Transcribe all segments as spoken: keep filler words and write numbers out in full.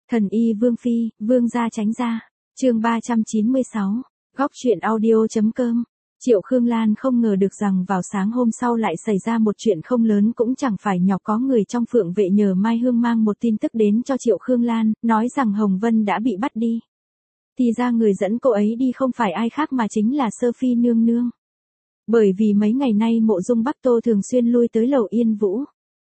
Thần y Vương Phi, Vương gia tránh ra. Chương ba trăm chín mươi sáu. Góc truyện audio.com. Triệu Khương Lan không ngờ được rằng vào sáng hôm sau lại xảy ra một chuyện không lớn cũng chẳng phải nhỏ, có người trong Phượng Vệ nhờ Mai Hương mang một tin tức đến cho Triệu Khương Lan, nói rằng Hồng Vân đã bị bắt đi. Thì ra người dẫn cô ấy đi không phải ai khác mà chính là Sơ Phi nương nương. Bởi vì mấy ngày nay Mộ Dung Bắc Tô thường xuyên lui tới Lầu Yên Vũ.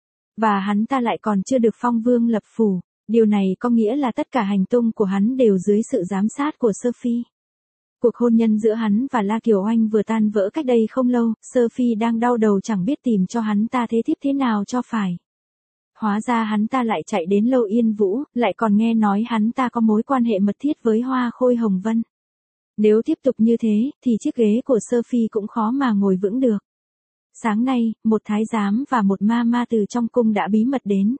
Và hắn ta lại còn chưa được phong vương lập phủ. Điều này có nghĩa là tất cả hành tung của hắn đều dưới sự giám sát của Sơ Phi. Cuộc hôn nhân giữa hắn và La Kiều Oanh vừa tan vỡ cách đây không lâu, Sơ Phi đang đau đầu chẳng biết tìm cho hắn ta thế thiếp thế nào cho phải. Hóa ra hắn ta lại chạy đến Lâu Yên Vũ, lại còn nghe nói hắn ta có mối quan hệ mật thiết với Hoa Khôi Hồng Vân. Nếu tiếp tục như thế, thì chiếc ghế của Sơ Phi cũng khó mà ngồi vững được. Sáng nay, một thái giám và một ma ma từ trong cung đã bí mật đến.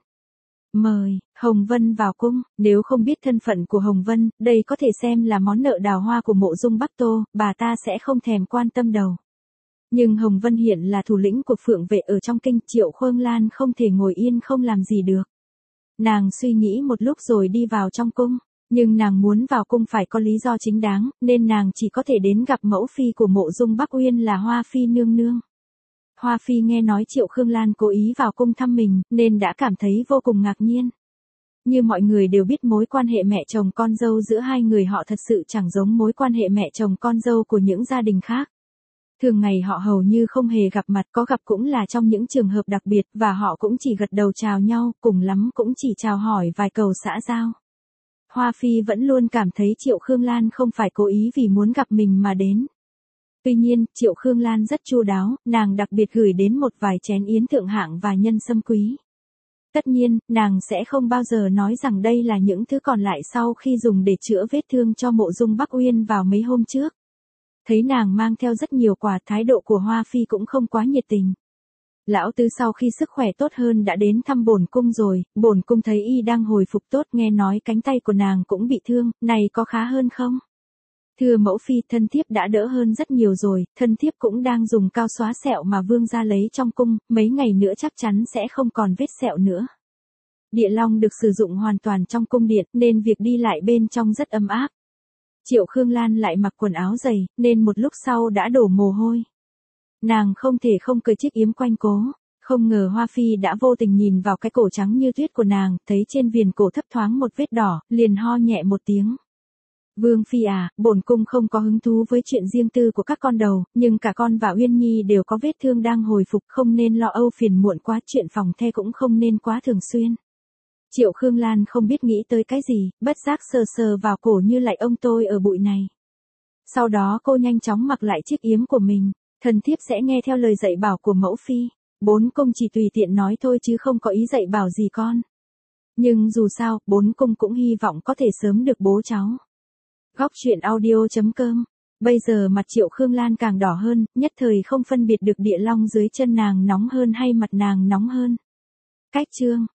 Mời Hồng Vân vào cung. Nếu không biết thân phận của Hồng Vân, đây có thể xem là món nợ đào hoa của Mộ Dung Bắc Tô, bà ta sẽ không thèm quan tâm đầu. Nhưng Hồng Vân hiện là thủ lĩnh của Phượng Vệ ở trong kinh, Triệu Khương Lan không thể ngồi yên không làm gì được. Nàng suy nghĩ một lúc rồi đi vào trong cung, nhưng nàng muốn vào cung phải có lý do chính đáng, nên nàng chỉ có thể đến gặp mẫu phi của Mộ Dung Bắc Uyên là Hoa Phi nương nương. Hoa Phi nghe nói Triệu Khương Lan cố ý vào cung thăm mình, nên đã cảm thấy vô cùng ngạc nhiên. Như mọi người đều biết, mối quan hệ mẹ chồng con dâu giữa hai người họ thật sự chẳng giống mối quan hệ mẹ chồng con dâu của những gia đình khác. Thường ngày họ hầu như không hề gặp mặt, có gặp cũng là trong những trường hợp đặc biệt, và họ cũng chỉ gật đầu chào nhau, cùng lắm cũng chỉ chào hỏi vài câu xã giao. Hoa Phi vẫn luôn cảm thấy Triệu Khương Lan không phải cố ý vì muốn gặp mình mà đến. Tuy nhiên, Triệu Khương Lan rất chu đáo, nàng đặc biệt gửi đến một vài chén yến thượng hạng và nhân sâm quý. Tất nhiên, nàng sẽ không bao giờ nói rằng đây là những thứ còn lại sau khi dùng để chữa vết thương cho Mộ Dung Bắc Uyên vào mấy hôm trước. Thấy nàng mang theo rất nhiều quà, thái độ của Hoa Phi cũng không quá nhiệt tình. Lão Tứ sau khi sức khỏe tốt hơn đã đến thăm bổn cung rồi, bổn cung thấy y đang hồi phục tốt, nghe nói cánh tay của nàng cũng bị thương, này có khá hơn không? Thưa mẫu phi, thân thiếp đã đỡ hơn rất nhiều rồi, thân thiếp cũng đang dùng cao xóa sẹo mà vương gia lấy trong cung, mấy ngày nữa chắc chắn sẽ không còn vết sẹo nữa. Địa long được sử dụng hoàn toàn trong cung điện, nên việc đi lại bên trong rất ấm áp. Triệu Khương Lan lại mặc quần áo dày, nên một lúc sau đã đổ mồ hôi. Nàng không thể không cởi chiếc yếm quanh cố, không ngờ Hoa Phi đã vô tình nhìn vào cái cổ trắng như tuyết của nàng, thấy trên viền cổ thấp thoáng một vết đỏ, liền ho nhẹ một tiếng. Vương Phi à, bổn cung không có hứng thú với chuyện riêng tư của các con đầu, nhưng cả con và Uyên Nhi đều có vết thương đang hồi phục, không nên lo âu phiền muộn quá, chuyện phòng the cũng không nên quá thường xuyên. Triệu Khương Lan không biết nghĩ tới cái gì, bất giác sờ sờ vào cổ như lại ông tôi ở bụi này. Sau đó cô nhanh chóng mặc lại chiếc yếm của mình, thần thiếp sẽ nghe theo lời dạy bảo của mẫu phi. Bốn cung chỉ tùy tiện nói thôi chứ không có ý dạy bảo gì con. Nhưng dù sao, bốn cung cũng hy vọng có thể sớm được bố cháu. Góc truyện audio.com. Bây giờ mặt Triệu Khương Lan càng đỏ hơn, nhất thời không phân biệt được địa long dưới chân nàng nóng hơn hay mặt nàng nóng hơn. Cách chương